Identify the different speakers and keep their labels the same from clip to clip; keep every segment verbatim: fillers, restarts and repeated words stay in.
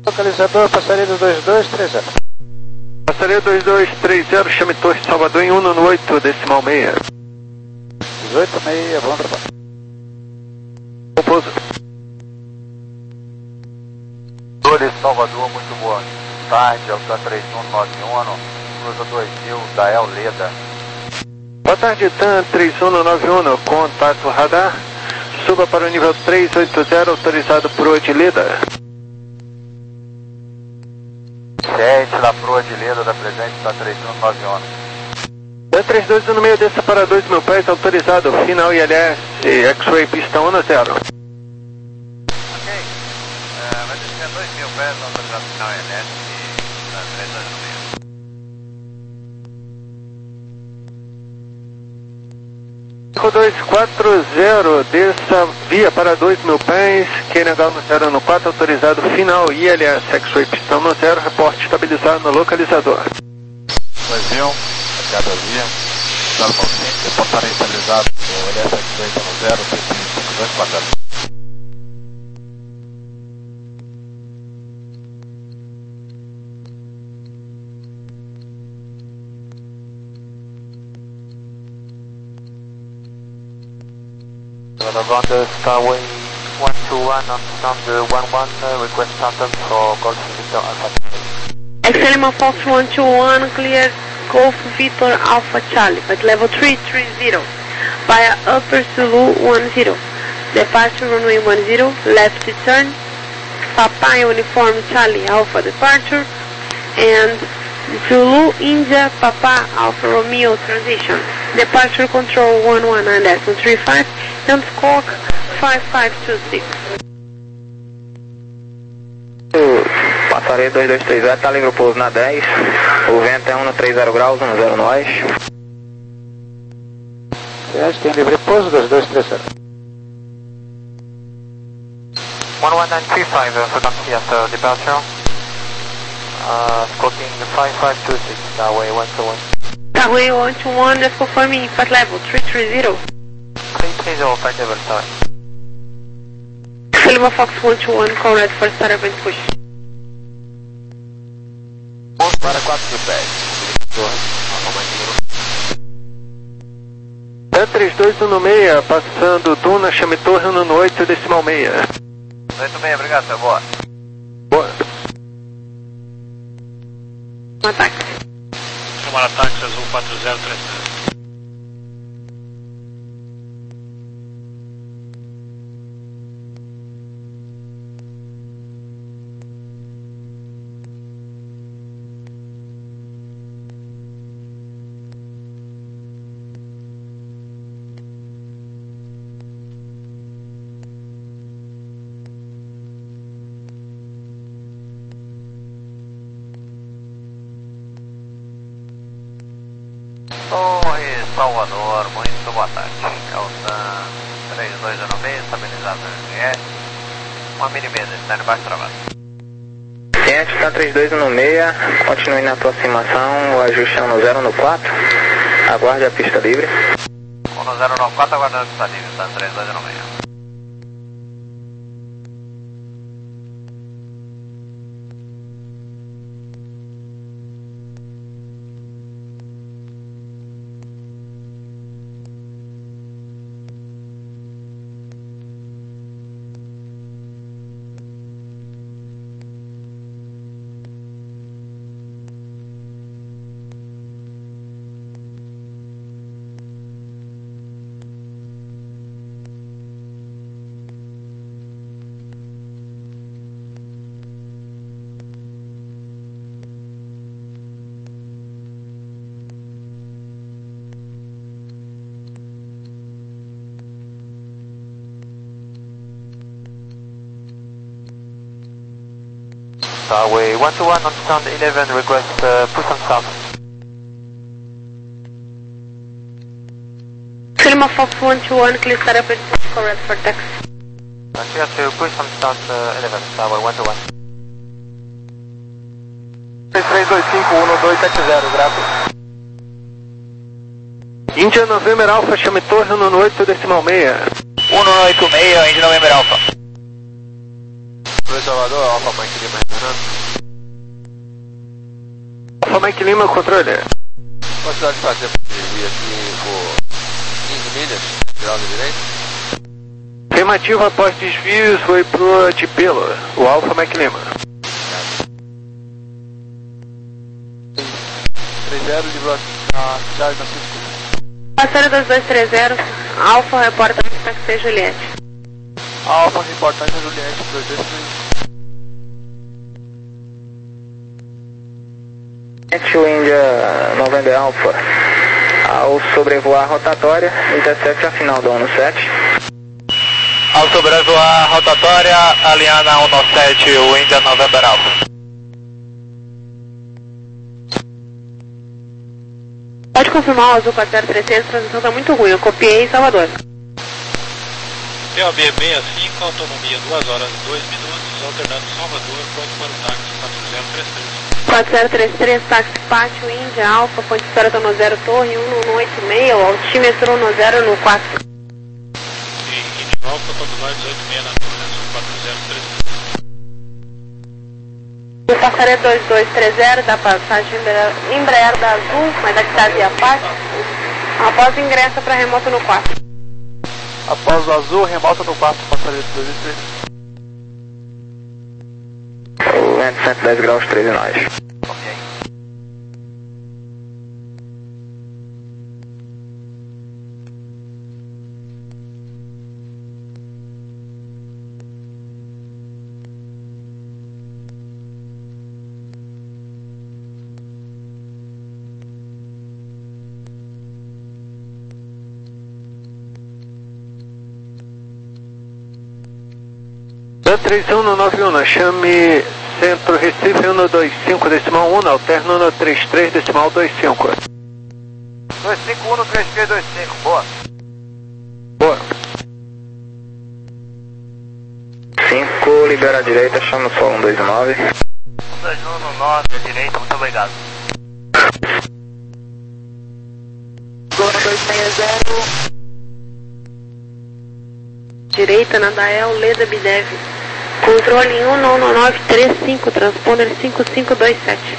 Speaker 1: Localizador, passaria do dois dois três zero.
Speaker 2: Passaria dois dois três zero, chame Torre Salvador em um no oito, decimal meia.
Speaker 1: dezoito meia, bom trabalho.
Speaker 2: Pouso.
Speaker 3: Torre Salvador, muito boa tarde, Alta três um nove um, cruza dois mil, Dael Leda.
Speaker 2: Boa tarde, TAM três um nove um, contato radar. Suba para o nível três oito zero, autorizado por Odileda.
Speaker 3: sete, da Pro Odileda, da presente, da três um nove um.
Speaker 2: Da três dois um no meio, desça para dois mil pés, autorizado. Final I L S, X-Ray, pista um a zero.
Speaker 3: Ok, uh, vai descer a dois mil pés, autorizado final I L S, da três dois no meio.
Speaker 2: cinco dois quatro zero, desça via para dois mil pés, Q N H no zero no quatro, autorizado final I L S, X-Ray pistão no zero, reporte estabilizado no localizador.
Speaker 3: Brasil, obrigado a via, zero nove cinco, reportarem estabilizado, I L S X-Ray no zero, T P cinco dois quatro zero.
Speaker 4: Ronda Starway one two one on sound one one, uh, request phantom for Golf Victor Alpha Charlie.
Speaker 5: Excelima Fox one two one, clear Golf Victor Alpha Charlie, at level three three zero, via Upper Zulu one zero. Departure runway one zero, left turn, Papa Uniform Charlie Alpha departure, and Zulu India Papa Alpha Romeo transition. Departure control one one nine decimal three five and squawk five five two six.
Speaker 6: Passaria dois dois três zero, tá livre o pouso na dez. O vento é um no três zero graus, um zero nós.
Speaker 1: dez, tem livre pouso, dois dois três zero.
Speaker 4: one one nine three five, uh, frequency after departure. Uh, squawking five five two six, Starway one two one.
Speaker 5: Starway one two one, let's confirming flight level three three zero.
Speaker 4: three three zero, flight level, sorry.
Speaker 5: Excelima Fox one two one, call red for start and push.
Speaker 3: onze para quatro mil pés,
Speaker 2: Da três dois um no meia, passando Duna, chame Torre um no oito, decimal meia.
Speaker 3: oito meia, obrigado, seu boa.
Speaker 2: Boa.
Speaker 5: Um ataque.
Speaker 7: Chamar ataques azul quatro zero três zero.
Speaker 3: Torre Salvador, muito boa tarde. Alta três dois um meio, estabilizado no G S. Uma mini mesa, está debaixo travado.
Speaker 6: Ciente, tá três dois um meia, continue na aproximação, o ajuste é um no zero no quatro. Aguarde a pista livre.
Speaker 3: um no zero nove quatro, aguardando a pista livre, está três dois um meio.
Speaker 4: Starway one two one on sound eleven, request uh, push on south.
Speaker 5: Excelima Fox one two one, clear start up and push, correct for taxi.
Speaker 4: Uh, clear to push on sound uh, eleven, Starway one two one.
Speaker 3: três dois cinco um dois sete zero, grato.
Speaker 2: Índia November Alpha, chame Torre um no oito, decimal meia.
Speaker 3: um no oito meia, Índia November Alpha. dois Salvador, Alfa Mike Lima retornando.
Speaker 2: Alfa Mike Lima, controle.
Speaker 3: Quantidade de fazer vir aqui por quinze milhas, grau de direito.
Speaker 2: Afirmativo após desvios foi pro Tipelo, o Alfa Mike Lima.
Speaker 3: três zero, livrou a cidade na Cisco.
Speaker 5: Passaram dois dois três zero, Alfa reporta para que seja Juliette.
Speaker 3: Alfa, reportagem da Juliette, dois dois três.
Speaker 6: Índia November Alpha, ao sobrevoar a rotatória, intercepte a final do ano sete.
Speaker 4: Ao sobrevoar a rotatória, alinhar na um nove sete, o Índia November Alpha.
Speaker 5: Pode confirmar o Azul quatro zero três seis, a transmissão está muito ruim, eu copiei em Salvador.
Speaker 7: T O B sessenta e cinco, autonomia duas horas e dois minutos, alternando Salvador, pronto para o táxi quatro zero três três.
Speaker 5: quatro zero três três, táxi Pátio, Índia, Alfa, ponte espera tá no zero, torre, um no oito e meio, altímetro no zero no quatro.
Speaker 7: E Índia Alfa, controlar dezoito e meio na torre, quatro zero três três.
Speaker 5: O passaria dois dois três zero, da passagem Embraer da Azul, mas daqui está via Pátio. Após ingressa para remoto no quatro.
Speaker 3: Após o Azul, remota no quatro, passaria de dois e três.
Speaker 6: O vento cento e dez graus, três e nós.
Speaker 3: Ok.
Speaker 2: três um no nove um, chame Centro Recife um dois cinco decimal um, alterno no três três decimal dois cinco.
Speaker 3: dois cinco um no três três dois cinco, boa.
Speaker 2: Boa.
Speaker 6: cinco, libera a direita, chama o Sol um dois nove.
Speaker 3: um dois um no nove, à direita, muito obrigado.
Speaker 5: dois seis zero. Direita na Dael, Leda Bidev. Controle um nove nove três cinco, transponder cinco cinco dois sete.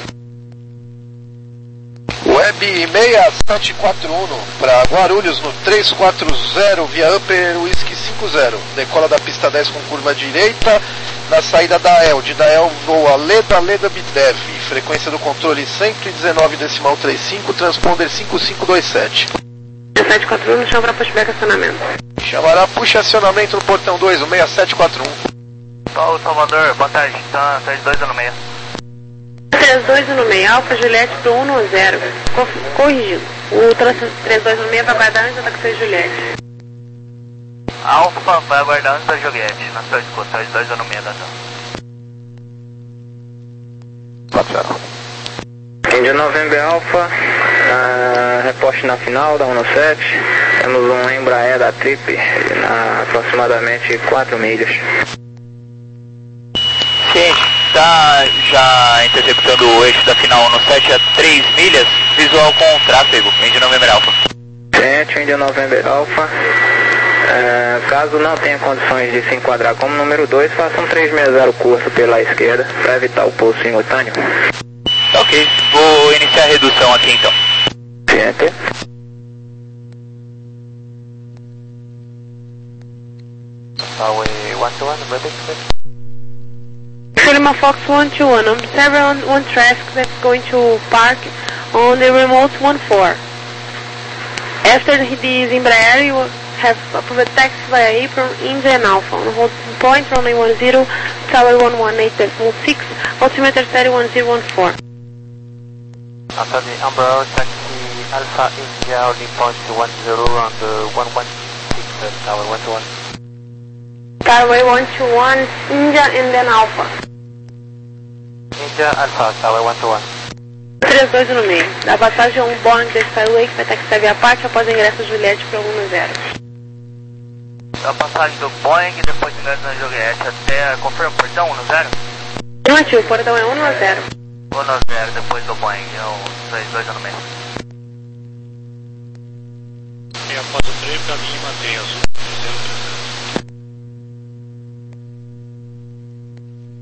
Speaker 8: Web seis sete quatro um para Guarulhos no três quatro zero via Upper Whisky cinco zero. Decola da pista dez com curva direita na saída da E L. De Dael voa Leda Leda Bidev. Frequência do controle cento e dezenove decimal trinta e cinco, transponder cinco cinco dois sete.
Speaker 5: sete quatro um, chama para pushback acionamento.
Speaker 8: Chamará puxa acionamento no portão dois, o seis sete quatro um.
Speaker 3: Sol Salvador, boa tarde, tá três dois no meio.
Speaker 5: três dois no meio, Alfa Juliette pro um no zero. Corrigido. O três dois no meio vai guardar antes da taxi Juliette.
Speaker 3: Alfa vai aguardar antes da Juliette, na sua escuta, três dois no meio da
Speaker 8: quatro.
Speaker 6: Índia November Alpha, uh, reporte na final da um sete. Temos um Embraer da Trip na aproximadamente quatro milhas.
Speaker 4: Sim, está já interceptando o eixo da final no sete a três milhas, visual com tráfego, Índia November Alpha.
Speaker 6: Gente, Índia November Alpha, uh, caso não tenha condições de se enquadrar como número dois, faça um três seis zero curso pela esquerda para evitar o pouso simultâneo.
Speaker 4: Tá ok, vou iniciar a redução aqui então.
Speaker 6: Gente.
Speaker 4: Highway one two one, ready?
Speaker 5: Lima Fox one two one, observe on one traffic that's going to park on the remote one four. After this Embraer, you have approved taxi via apron, India and Alpha. On hold point, runway one zero, tower one one eight decimal six, altimeter thirty one zero one four.
Speaker 4: After the Embraer, taxi Alpha India, only point one zero on the one one six, uh, tower one two one.
Speaker 5: Tower one two one, India and then Alpha.
Speaker 4: India Alpha, tower one two one.
Speaker 5: três dois no meio. Da passagem um Boeing da Skyway que vai taxiar via parte após o ingresso da Juliette para um no zero.
Speaker 3: A passagem do Boeing e depois do ingresso na Juliette até, confirma o portão um no zero?
Speaker 5: Afirmativo, o portão é um no zero.
Speaker 3: um no zero depois do Boeing, é o três dois no meio.
Speaker 7: E após o treino, caminho e mantém azul zero três zero.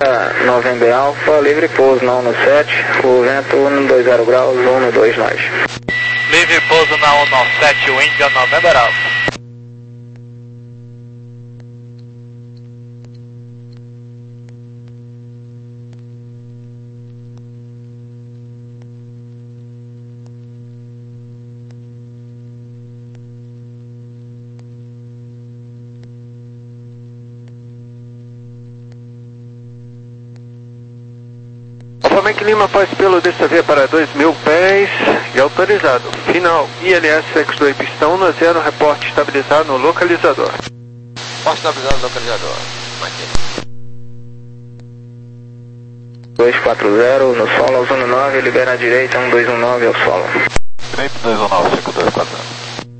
Speaker 6: November Alpha, livre pouso na um no sete, o vento um dois zero graus, um dois nós.
Speaker 4: Livre pouso na um nove sete, o India November Alpha.
Speaker 2: Mike Lima faz pelo desta via para dois mil pés e autorizado. Final, I L S X dois pistão no zero, reporte estabilizado no localizador.
Speaker 8: Reporte estabilizado no localizador. Mike.
Speaker 6: dois quatro zero no solo, ao zona nove, libera à direita, um dois um nove ao solo.
Speaker 1: Direito dois um nove, cinco dois quatro zero.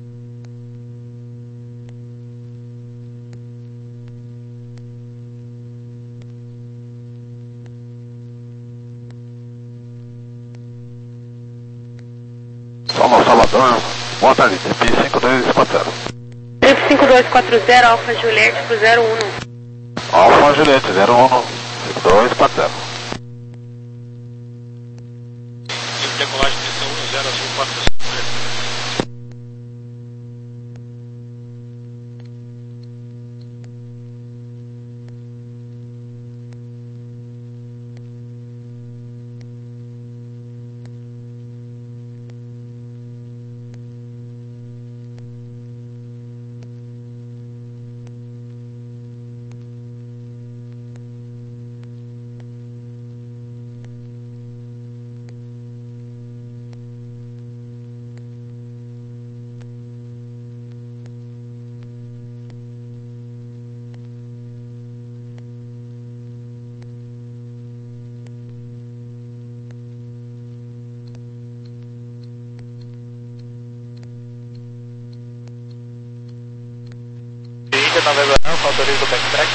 Speaker 1: Solo Salvador, boa tarde, T P cinco dois quatro zero.
Speaker 5: Trip cinco dois quatro zero, Alfa Juliette pro zero um.
Speaker 1: Alfa Juliette zero um, cinco dois quatro zero.
Speaker 7: Decolagem pista um zero azul quatro zero três.
Speaker 4: November Alpha, autoriza o backtrack.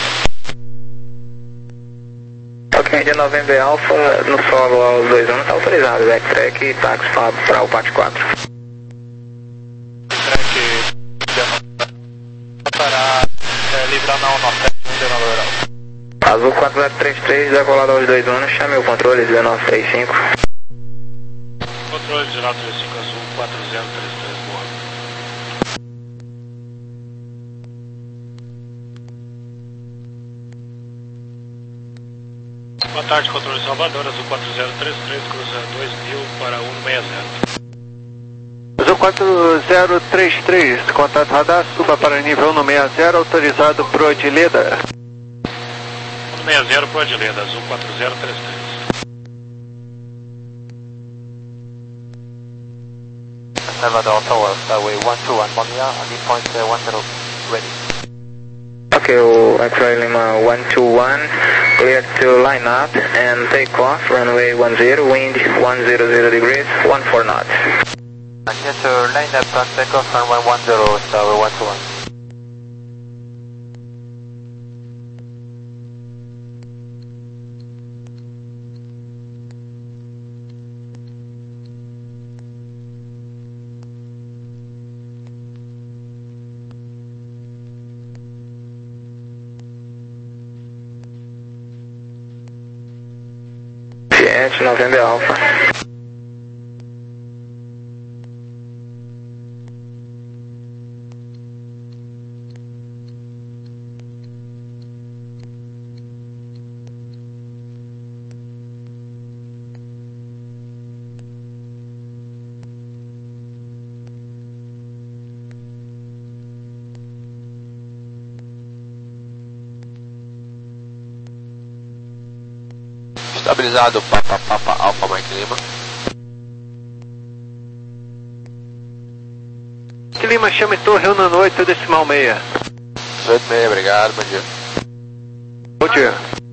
Speaker 6: Ok, India November Alpha, no solo aos dois anos, está autorizado. Backtrack e táxi para o P A T quatro.
Speaker 4: Backtrack para é, livrar na um nove sete, India November Alpha.
Speaker 6: Azul quatro zero três três, decolado aos dois anos, chame o controle dezenove trinta e cinco.
Speaker 7: Controle dezenove trinta e cinco azul quatro zero três três, boa. Boa tarde, controle Salvador, azul quatro zero três três, cruza dois mil para um seis zero.
Speaker 2: Azul quatro zero três três, contato radar, suba para nível um seis zero, autorizado pro Adileda.
Speaker 7: um seis zero pro Adileda, azul quatro zero três três.
Speaker 4: Salvador Tower, Highway one two one, Monia, on the point uh, one zero, ready.
Speaker 6: Ok, o X-Ray Lima one two one, clear to line up and take off, runway one zero, wind one hundred degrees, one four knots.
Speaker 4: And here to line up and take off, runway one zero, Tower one two one.
Speaker 6: November Alpha.
Speaker 8: Estabilizado, Papa Papa Alpha Mike Lima.
Speaker 2: Mike Lima, chame torre um na noite, decimal meia.
Speaker 8: oito meia, obrigado, bom dia.
Speaker 2: Bom dia.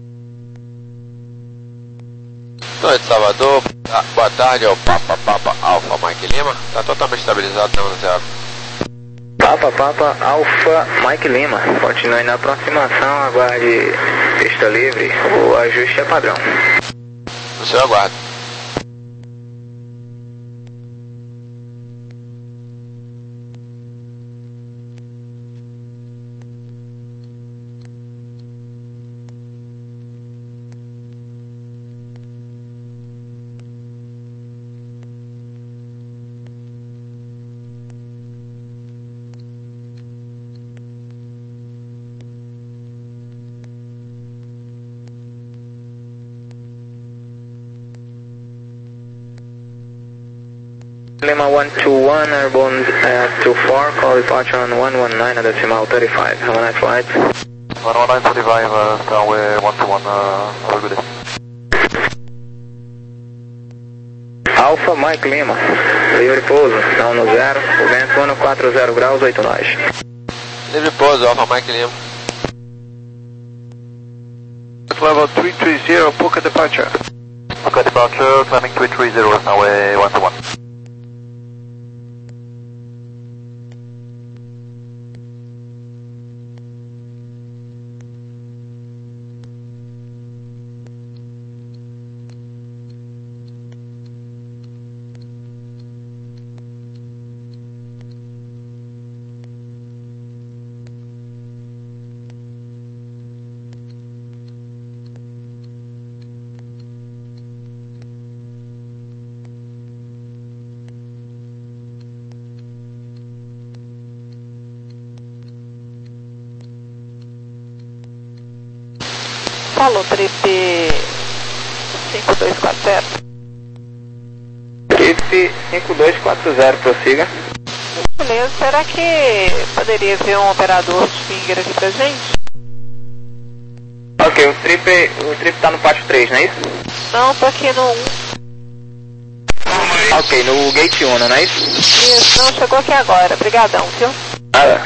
Speaker 8: Noite, Salvador, boa tarde, é o Papa Papa Alpha Mike Lima. Está totalmente estabilizado na um zero.
Speaker 6: Papa Papa Alpha Mike Lima, continue na aproximação, aguarde pista livre, o ajuste é padrão.
Speaker 8: No seu aguardo.
Speaker 6: Lima one two one, airborne uh, two four, call departure on one one nine, decimal thirty-five. Have a nice flight.
Speaker 3: one one nine thirty-five, uh, Starway one two one, uh, have a good day.
Speaker 6: Alfa Mike Lima, livre pouso, não no zero, o vento um quatro zero graus, oito nós.
Speaker 8: Livre pouso, Alfa Mike Lima.
Speaker 2: Level three three zero, Puka departure.
Speaker 3: Puka departure, climbing three three zero, Starway one two one.
Speaker 9: Falou, trip cinco dois quatro zero.
Speaker 6: Trip cinco dois quatro zero, prossiga.
Speaker 9: Beleza, será que poderia ver um operador de finger aqui pra gente?
Speaker 6: Ok, o trip, o trip tá no pátio três, não é isso?
Speaker 9: Não, tô aqui no um.
Speaker 6: Ok, no gate um, não é isso?
Speaker 9: Isso, não, chegou aqui agora. Obrigadão, viu?
Speaker 6: Nada.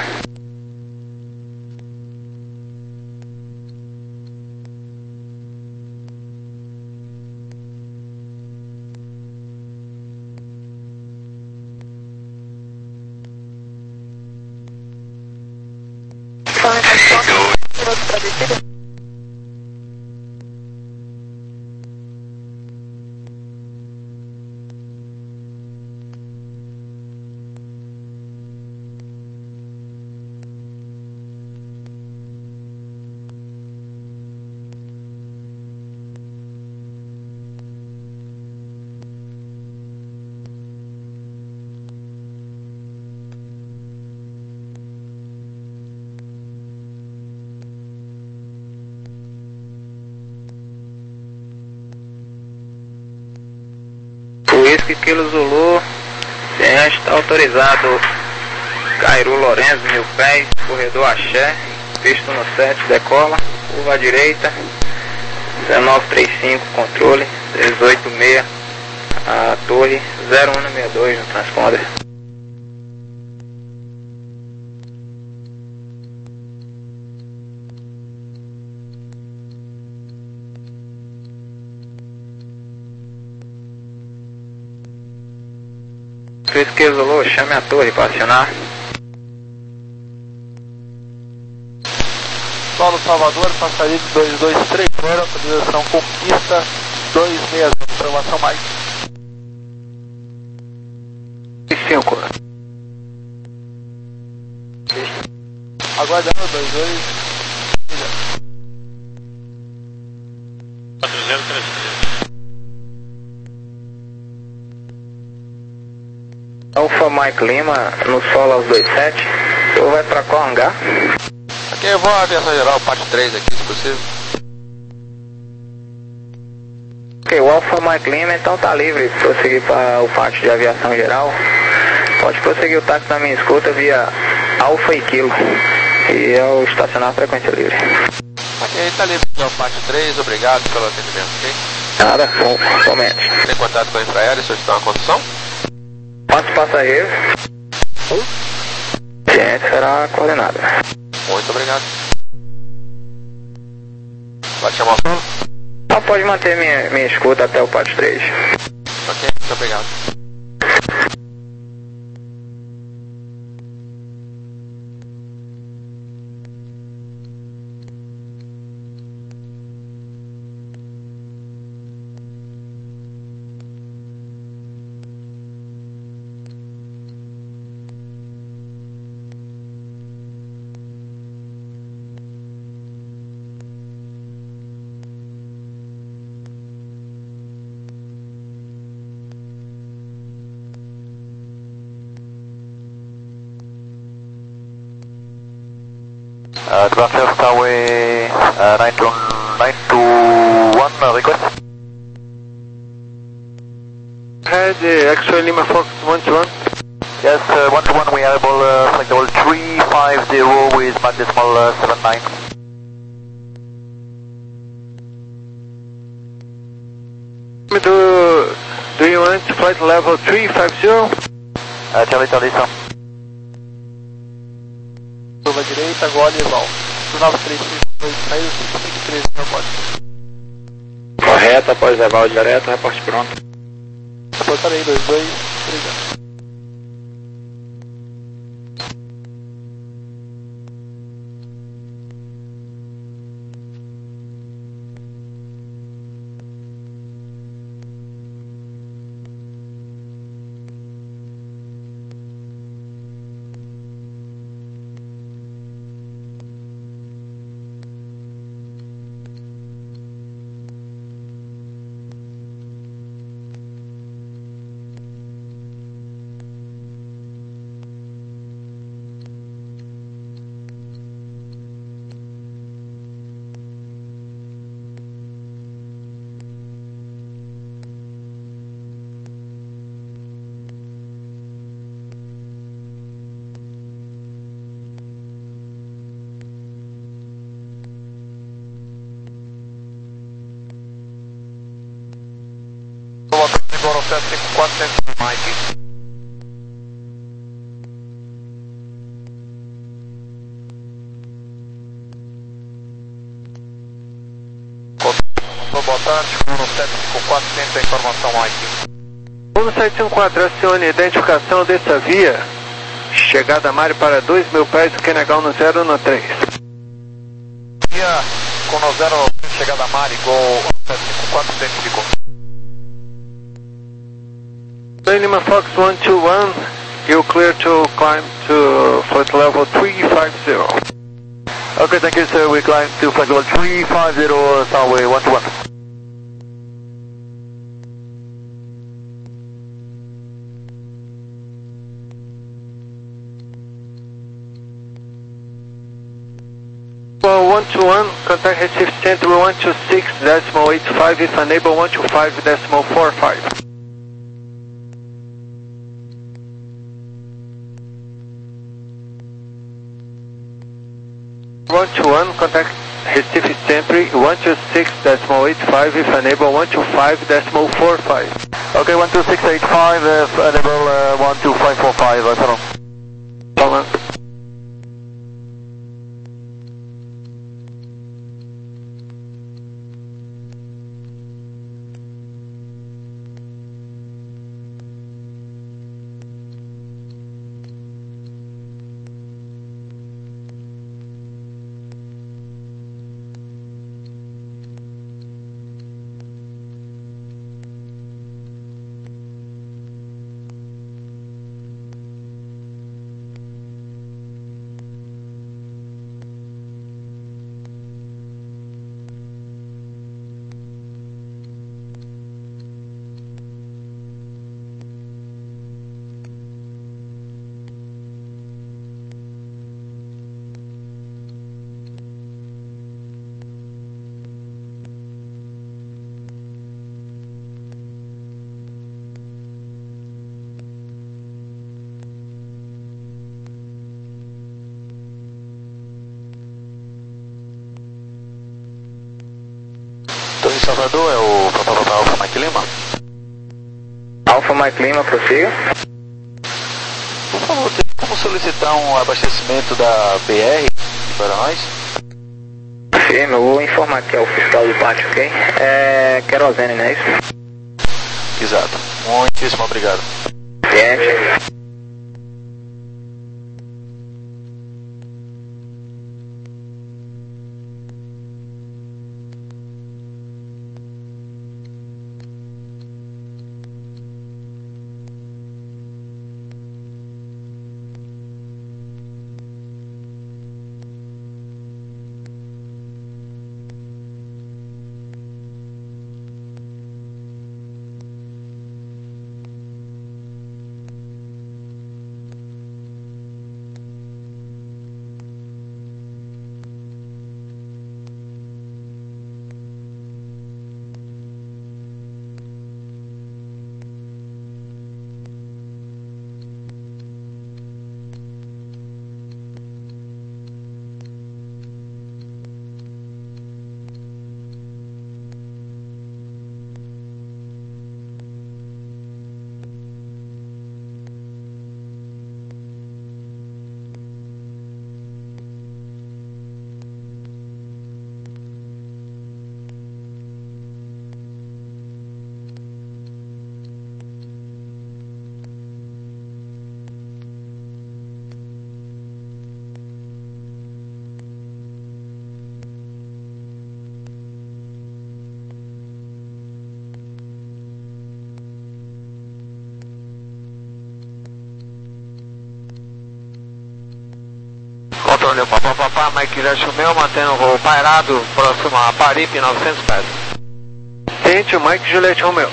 Speaker 6: Whisky Kilo Zulu, ciente, está autorizado Cairu Lourenço, mil pés, corredor Axé, pisto no sete, decola, curva à direita, dezenove trinta e cinco, controle, dezoito seis, a torre, zero um sessenta e dois no transponder. Whisky Zulu, chame a torre para acionar.
Speaker 2: Solo Salvador, passageiro dois dois três, autorização Conquista dois seis zero, informação mais. cinco. Aguardando dois dois.
Speaker 7: quatro zero três três.
Speaker 6: Alfa Mike Lima, no solo aos dois sete. O senhor vai para qual hangar?
Speaker 8: Aqui eu vou a aviação geral, parte três aqui, se possível.
Speaker 6: Ok, o Alfa Mike Lima então tá livre para prosseguir para o pátio de aviação geral. Pode prosseguir o táxi na minha escuta via Alfa e Kilo. E eu estacionar a frequência livre.
Speaker 8: Ok, tá livre para parte três, obrigado pelo atendimento, ok?
Speaker 6: Nada, bom, somente.
Speaker 8: Tem contato com a Infraero, se eu estou na condução?
Speaker 6: Quantos passageiros? Ciente, será coordenada.
Speaker 8: Muito obrigado. Vai te chamar o som?
Speaker 6: Não, pode manter minha, minha escuta até o pátio três.
Speaker 8: Ok, muito obrigado.
Speaker 3: Uh, departure Starway uh, nine two one, uh, request.
Speaker 2: ahead, uh, X-ray Lima Fox one two one.
Speaker 3: Yes, uh, one to one, we are able uh, flight level three five zero with Mach decimal uh, seven nine.
Speaker 2: Do, do you want flight level three five zero?
Speaker 3: Uh, Charlie, Charlie, sir.
Speaker 8: Curva direita, Gole e Val. nove três três dois seis, cinco três no reporte.
Speaker 6: Correto, após levar direto, reporte pronto.
Speaker 8: Reportarei dois dois três zero.
Speaker 3: Agora o sete cinco quatro centro do Mike. Boa tarde, no sete cinco quatro centro a informação Mike.
Speaker 2: um sete cinco quatro, acione a identificação dessa via. Chegada Mari para dois mil pés, Kenegal no zero no três.
Speaker 3: Via com no zero, chegada Mari, gol sete cinco quatro centro de conta.
Speaker 2: Lima Fox one two one, you clear to climb to flight level three five zero.
Speaker 3: Okay, thank you sir, we climb to flight level three five zero, Sunway one two one.
Speaker 2: one two one, contact Recife Center one two six decimal eight five, if unable one two five decimal four five. one two one, contact Recife Center one two six decimal eight five, if unable one two five decimal four five.
Speaker 3: Okay, one two six eight five, if unable uh, one two five four five, uh, follow.
Speaker 2: Follow.
Speaker 3: Torre Salvador é o Papa Alfa Mike Lima?
Speaker 6: Alfa Mike Lima, prossiga.
Speaker 3: Por favor, tem como solicitar um abastecimento da B R para nós?
Speaker 6: Firme, eu vou informar aqui ao fiscal do pátio, ok? É querosene, não é isso?
Speaker 3: Exato. Muitíssimo obrigado.
Speaker 6: Gente.
Speaker 3: Controle papapá, Mike Juliette Romeo, mantendo o voo pairado, próximo a Paripe, novecentos pés.
Speaker 2: Tente o Mike Juliette Romeo.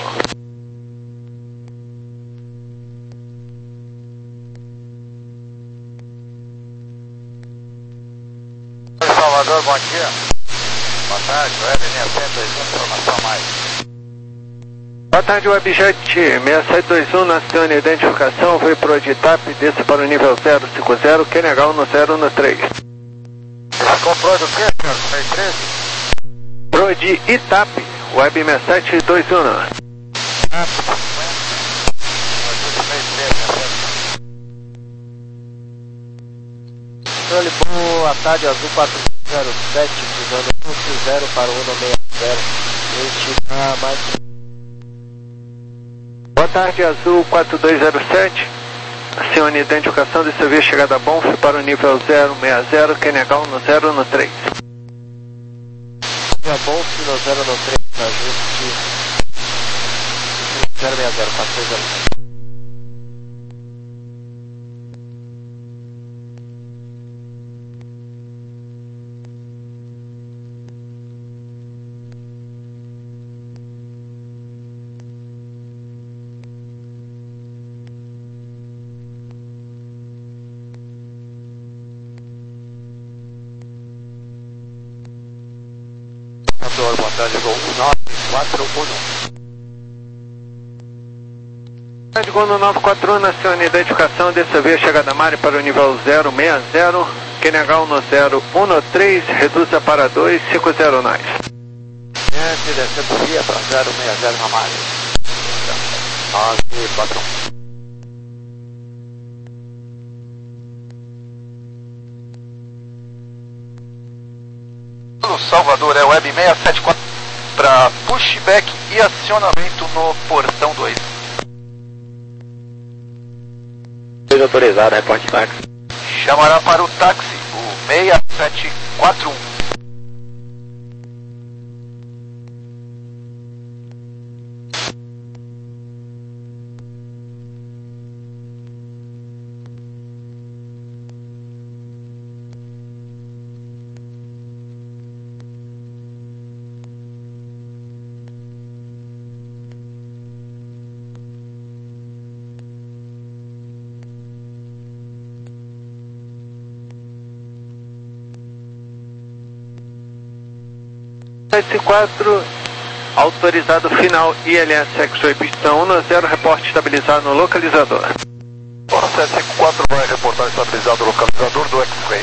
Speaker 3: Salvador, bom dia. Boa tarde, Web seis sete dois um, informação a mais.
Speaker 2: Boa tarde, Webjet seis sete dois um, na sua identificação, foi pro Editap, desça para o nível zero cinco zero, Q N H um zero um três.
Speaker 3: Você comprou do que, senhor? Foi treze?
Speaker 2: Pro de Itap, Web seis sete dois um.
Speaker 3: Ah,
Speaker 10: Controle, boa tarde, Azul quatro zero sete, cruzando um zero para o um seis zero. Este dá mais.
Speaker 2: Boa tarde, Azul quatro dois zero sete. Acione identificação de serviço chegada a Bonf para o nível zero seis zero, Q N H um zero um três.
Speaker 10: É bom se no zero um três, ajuste zero seis zero, quatro dois zero sete.
Speaker 3: Boa tarde, Gol nove quatro um.
Speaker 2: Boa tarde, Gol nove quatro um, acione identificação dessa via chegada a Mari para o nível zero seis zero, Q N H um zero um três, reduza para dois cinco zero nós.
Speaker 3: Gente, descendo via para zero seis zero na Mari. nove quatro um.
Speaker 8: Salvador, é Web seis sete quatro para pushback e acionamento no portão dois.
Speaker 10: Dois autorizado, reporte táxi.
Speaker 8: Chamará para o táxi o seis sete quatro um.
Speaker 2: sete quatro, autorizado final I L S X-Ray pistão um zero, reporte estabilizado no localizador.
Speaker 1: sete cinco quatro vai reportar estabilizado no localizador do X-Ray.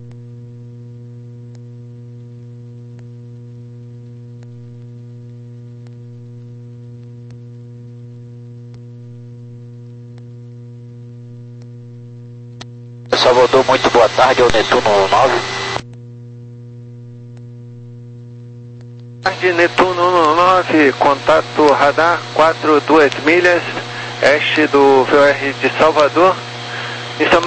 Speaker 10: Salvador, muito boa tarde, é o Netuno nove.
Speaker 2: Tarde, Netuno nove, contato radar quatro duas milhas, este do V O R de Salvador.